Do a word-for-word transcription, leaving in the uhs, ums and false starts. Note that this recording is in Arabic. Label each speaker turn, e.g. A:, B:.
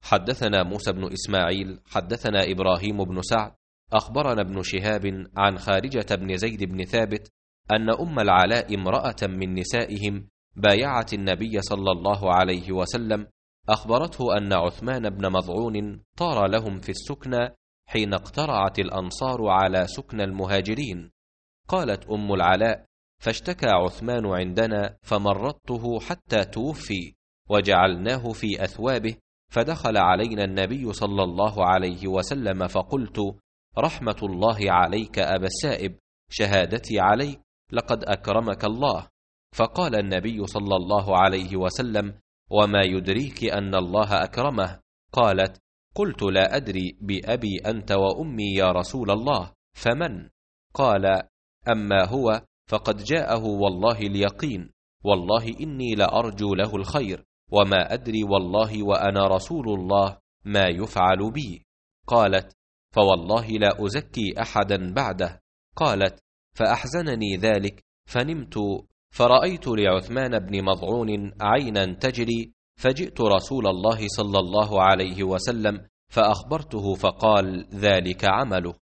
A: حدثنا موسى بن إسماعيل حدثنا إبراهيم بن سعد أخبرنا ابن شهاب عن خارجة بن زيد بن ثابت أن أم العلاء امرأة من نسائهم بايعت النبي صلى الله عليه وسلم أخبرته أن عثمان بن مظعون طار لهم في السكنى حين اقترعت الأنصار على سكن المهاجرين. قالت أم العلاء: فاشتكى عثمان عندنا فمرضته حتى توفي وجعلناه في أثوابه، فدخل علينا النبي صلى الله عليه وسلم فقلت: رحمة الله عليك أبا السائب، شهادتي عليك، لقد أكرمك الله. فقال النبي صلى الله عليه وسلم: وما يدريك أن الله أكرمه؟ قالت: قلت: لا أدري، بأبي أنت وأمي يا رسول الله، فمن؟ قال: أما هو فقد جاءه والله اليقين، والله إني لأرجو له الخير، وما أدري والله وأنا رسول الله ما يفعل بي. قالت: فوالله لا أزكي أحدا بعده. قالت: فأحزنني ذلك فنمت، فرأيت لعثمان بن مظعون عينا تجري، فجئت رسول الله صلى الله عليه وسلم فأخبرته فقال: ذلك عمله.